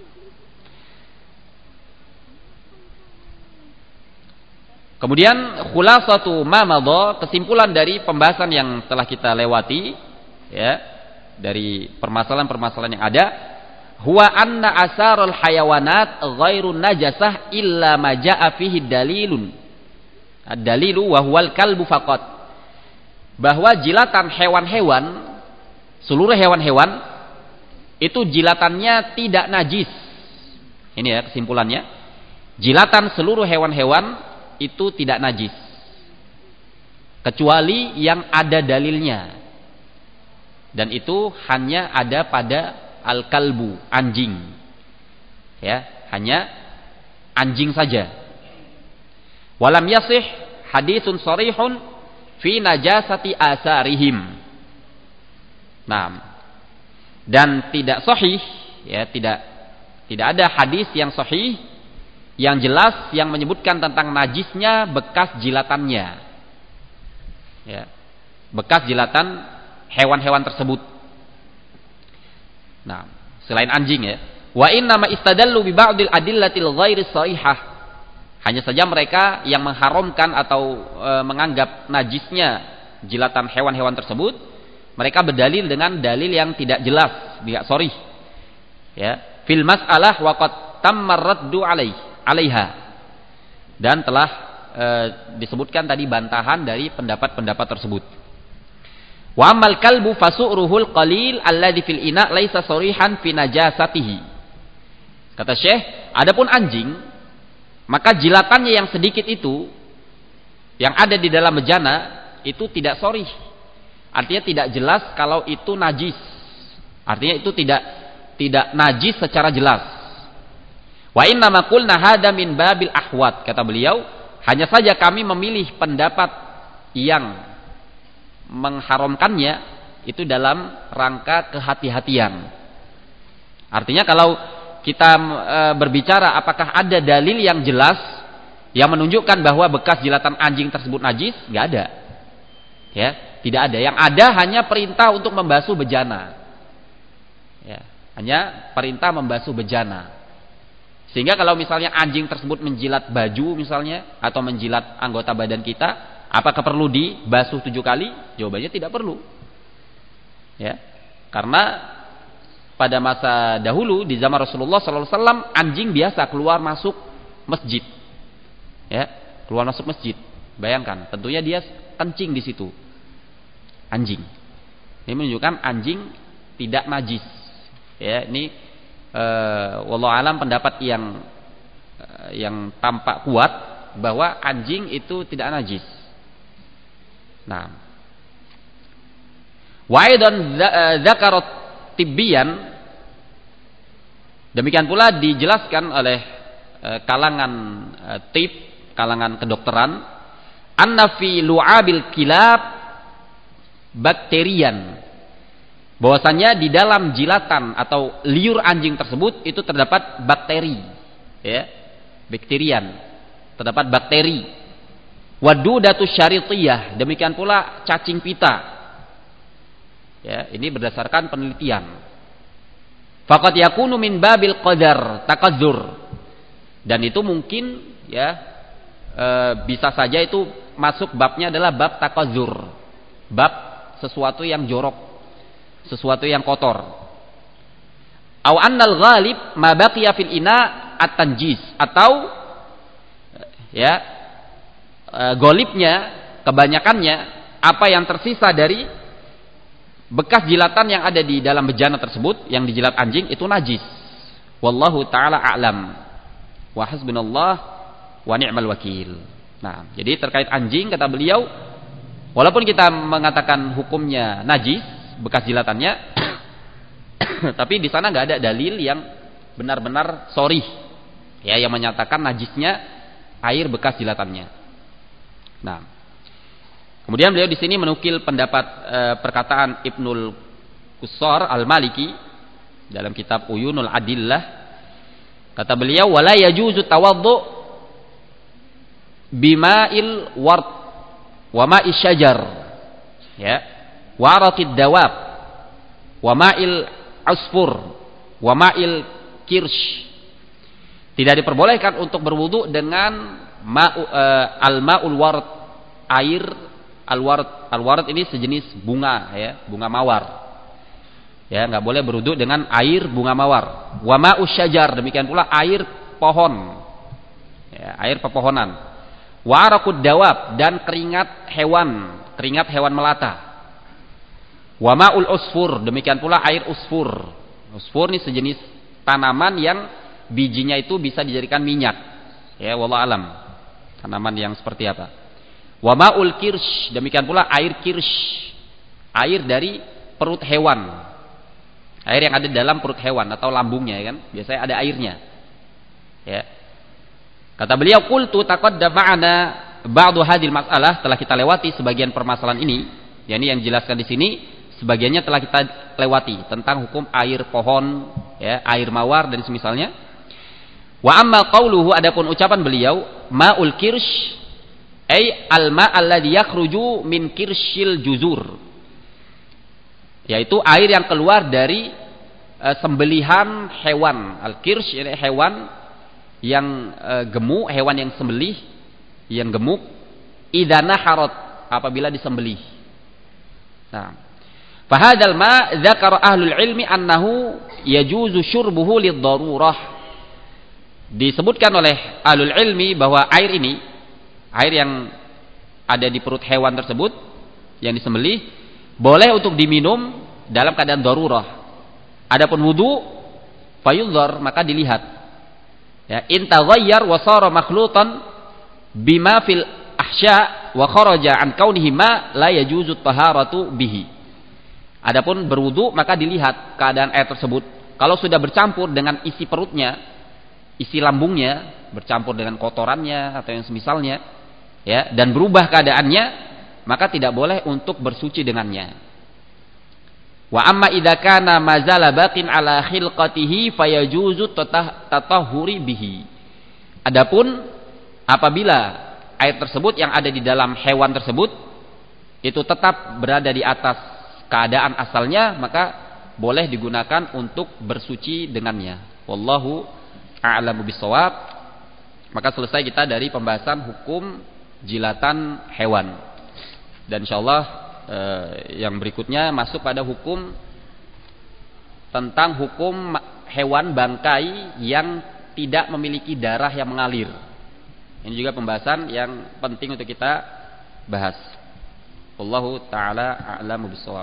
[SPEAKER 1] kemudian khulasatu ma madha, kesimpulan dari pembahasan yang telah kita lewati, ya, dari permasalahan-permasalahan yang ada. Huwa anna asarul hayawanat ghairu najasah illa ma jaa fihi dalilun. Ad-dalilu wa huwal kalbu faqat. Bahwa jilatan hewan-hewan, seluruh hewan-hewan itu jilatannya tidak najis. Ini ya kesimpulannya. Jilatan seluruh hewan-hewan itu tidak najis. Kecuali yang ada dalilnya. Dan itu hanya ada pada al-kalbu, anjing. Ya, hanya anjing saja. Walam yasih haditsun sharihun fi najasati asarihim. Nah, dan tidak sahih, ya, tidak tidak ada hadis yang sahih yang jelas yang menyebutkan tentang najisnya bekas jilatannya. Ya, bekas jilatan hewan-hewan tersebut. Nah, selain anjing, ya. Wa inna ma istadallu bi ba'dil adillatil ghairi sahihah. Hanya saja mereka yang mengharamkan atau e, menganggap najisnya jilatan hewan-hewan tersebut, mereka berdalil dengan dalil yang tidak jelas, tidak sharih. Ya, fil mas'alah wa qad tamma raddu alaih, alaiha. Dan telah e, disebutkan tadi bantahan dari pendapat-pendapat tersebut. Wa amal kalbu fasu'ruhul qalil alladhi fil ina laisa sarihan fi najasatihi. Kata Syekh, adapun anjing, maka jilatannya yang sedikit itu yang ada di dalam bejana itu tidak sharih. Artinya tidak jelas kalau itu najis. Artinya itu tidak tidak najis secara jelas. Wa inna ma qulna hada min babil ahwat, kata beliau, hanya saja kami memilih pendapat yang mengharamkannya itu dalam rangka kehati-hatian. Artinya kalau kita e, berbicara apakah ada dalil yang jelas yang menunjukkan bahwa bekas jilatan anjing tersebut najis, nggak ada. Ya, tidak ada. Yang ada hanya perintah untuk membasuh bejana. Ya, hanya perintah membasuh bejana. Sehingga kalau misalnya anjing tersebut menjilat baju misalnya atau menjilat anggota badan kita, apakah perlu dibasuh tujuh kali? Jawabannya tidak perlu. Ya, karena pada masa dahulu di zaman Rasulullah shallallahu alaihi wasallam anjing biasa keluar masuk masjid. Ya, keluar masuk masjid. Bayangkan, tentunya dia kencing di situ. Anjing. Ini menunjukkan anjing tidak najis. Ya, ini uh, wallahu alam pendapat yang uh, yang tampak kuat bahwa anjing itu tidak najis. Nah, wa aidan dzakarat tibbiyan, Demikian pula dijelaskan oleh e, kalangan e, tib, kalangan kedokteran, anna fi lu'abil kilab bakterian, bahwasanya di dalam jilatan atau liur anjing tersebut itu terdapat bakteri, ya, bakterian, terdapat bakteri. Wadudatu syaritiyah, demikian pula cacing pita. Ya, ini berdasarkan penelitian. Faqad yakunu min babil qadar takadzur, dan itu mungkin, ya, e, bisa saja itu masuk babnya adalah bab takadzur, bab sesuatu yang jorok, sesuatu yang kotor. Aw annal ghalib ma baqiya fil ina at-tanjis, atau ya e, golibnya, kebanyakannya apa yang tersisa dari bekas jilatan yang ada di dalam bejana tersebut yang dijilat anjing itu najis. Wallahu taala a'lam. Wa hasbunallah wa ni'mal wakil. Nah, jadi terkait anjing kata beliau, walaupun kita mengatakan hukumnya najis bekas jilatannya, tapi di sana nggak ada dalil yang benar-benar sharih, ya, yang menyatakan najisnya air bekas jilatannya. Nah, kemudian beliau di sini menukil pendapat e, perkataan Ibnul Qusar Al-Maliki dalam kitab Uyunul Adillah. Kata beliau, wala yajuzu tawaddu bima'il ward wa ma'is syajar, ya, wa araqid dawab wa ma'il asfur wa ma'il kirsh. Tidak diperbolehkan untuk berwudu dengan ma'u, e, al-ma'ul ward, air al-ward. Al-ward ini sejenis bunga, ya, bunga mawar. Ya, enggak boleh berwudu dengan air bunga mawar. Wa ma'us syajar, demikian pula air pohon. Ya, air pepohonan. Wa araqud dawab, dan keringat hewan, keringat hewan melata. Wa ma'ul usfur, demikian pula air usfur. Usfur ini sejenis tanaman yang bijinya itu bisa dijadikan minyak. Ya, wallahu alam. Tanaman yang seperti apa? Wa ma'ul kirsh, demikian pula air kirsh, air dari perut hewan, air yang ada dalam perut hewan atau lambungnya, ya kan, biasanya ada airnya, ya. Kata beliau, qultu taqaddama ma'ana ba'du hadhil mas'alah, telah kita lewati sebagian permasalahan ini, yakni yang dijelaskan di sini sebagiannya telah kita lewati tentang hukum air pohon, ya, air mawar dan semisalnya. Wa amma qauluhu, adapun ucapan beliau, ma'ul kirsh ay alma alladhi yakhruju min kirshil juzur, yaitu air yang keluar dari e, sembelihan hewan. Al-kirsh ini hewan yang e, gemuk, hewan yang sembelih, yang gemuk, idza naharat, apabila disembelih. Nah, fa hadzal ma dzakara ahlul ilmi annahu yajuzu syurbuhu lid-darurah. Disebutkan oleh ahlul ilmi bahwa air ini, air yang ada di perut hewan tersebut yang disembelih, boleh untuk diminum dalam keadaan darurah. Adapun wudu fayudhar, maka dilihat. Ya, in taghayyar wa sara makhlutan bima fil ahsya wa kharaja an kaunihi ma la yajuzu taharatu bihi. Adapun berwudu maka dilihat keadaan air tersebut. Kalau sudah bercampur dengan isi perutnya, isi lambungnya, bercampur dengan kotorannya atau yang semisalnya, ya, dan berubah keadaannya, maka tidak boleh untuk bersuci dengannya. Wa amma idza kana mazala baqin ala khilqatihi fayajuzu tatahhuri bihi. Adapun apabila air tersebut yang ada di dalam hewan tersebut itu tetap berada di atas keadaan asalnya, maka boleh digunakan untuk bersuci dengannya. Wallahu a'lamu bissawab. Maka selesai kita dari pembahasan hukum jilatan hewan. Dan insyaallah Eh, yang berikutnya masuk pada hukum tentang hukum hewan bangkai yang tidak memiliki darah yang mengalir. Ini juga pembahasan yang penting untuk kita bahas. Wallahu ta'ala a'lamu bissawab.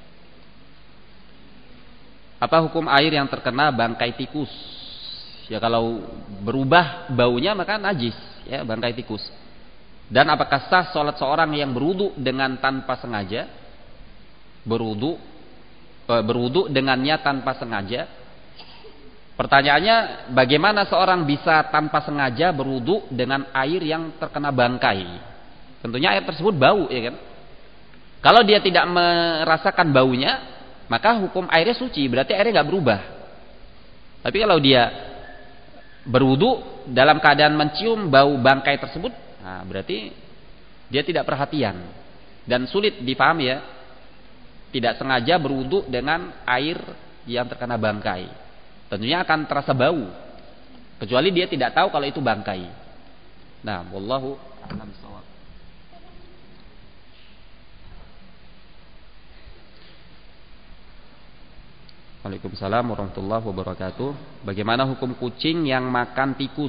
[SPEAKER 1] Apa hukum air yang terkena bangkai tikus? Ya, kalau berubah baunya maka najis, ya, bangkai tikus. Dan apakah sah sholat seorang yang berwudu dengan tanpa sengaja? Berwudu, berwudu dengannya tanpa sengaja. Pertanyaannya, bagaimana seorang bisa tanpa sengaja berwudu dengan air yang terkena bangkai? Tentunya air tersebut bau, ya kan? Kalau dia tidak merasakan baunya, maka hukum airnya suci, berarti airnya nggak berubah. Tapi kalau dia berwudu dalam keadaan mencium bau bangkai tersebut, nah berarti dia tidak perhatian dan sulit dipahami ya. Tidak sengaja berwudu dengan air yang terkena bangkai. Tentunya akan terasa bau, kecuali dia tidak tahu kalau itu bangkai. Nah, wallahu a'lam bishawab. Waalaikumsalam warahmatullahi wabarakatuh. Bagaimana hukum kucing yang makan tikus?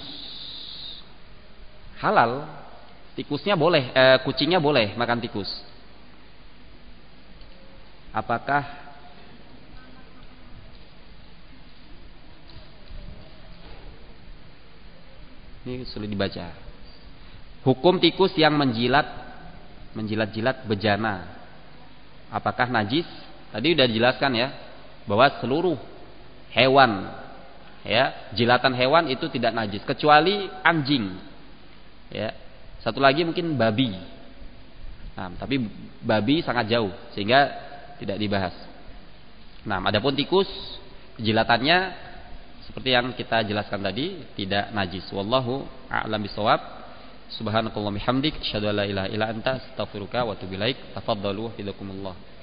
[SPEAKER 1] Halal. Tikusnya boleh, eh, kucingnya boleh makan tikus. Apakah ini sulit dibaca? Hukum tikus yang menjilat menjilat-jilat bejana, apakah najis? Tadi sudah dijelaskan ya, bahwa seluruh hewan, ya, jilatan hewan itu tidak najis kecuali anjing. Ya. Satu lagi mungkin babi. Nah, tapi babi sangat jauh sehingga tidak dibahas. Nah, adapun tikus jilatannya seperti yang kita jelaskan tadi tidak najis. Wallahu a'lam bishawab. Subhanakallahumma hamdik asyhadu an la ilaha illa anta astaghfiruka wa atubu ilaik. Tafadhalu hafizakumullah.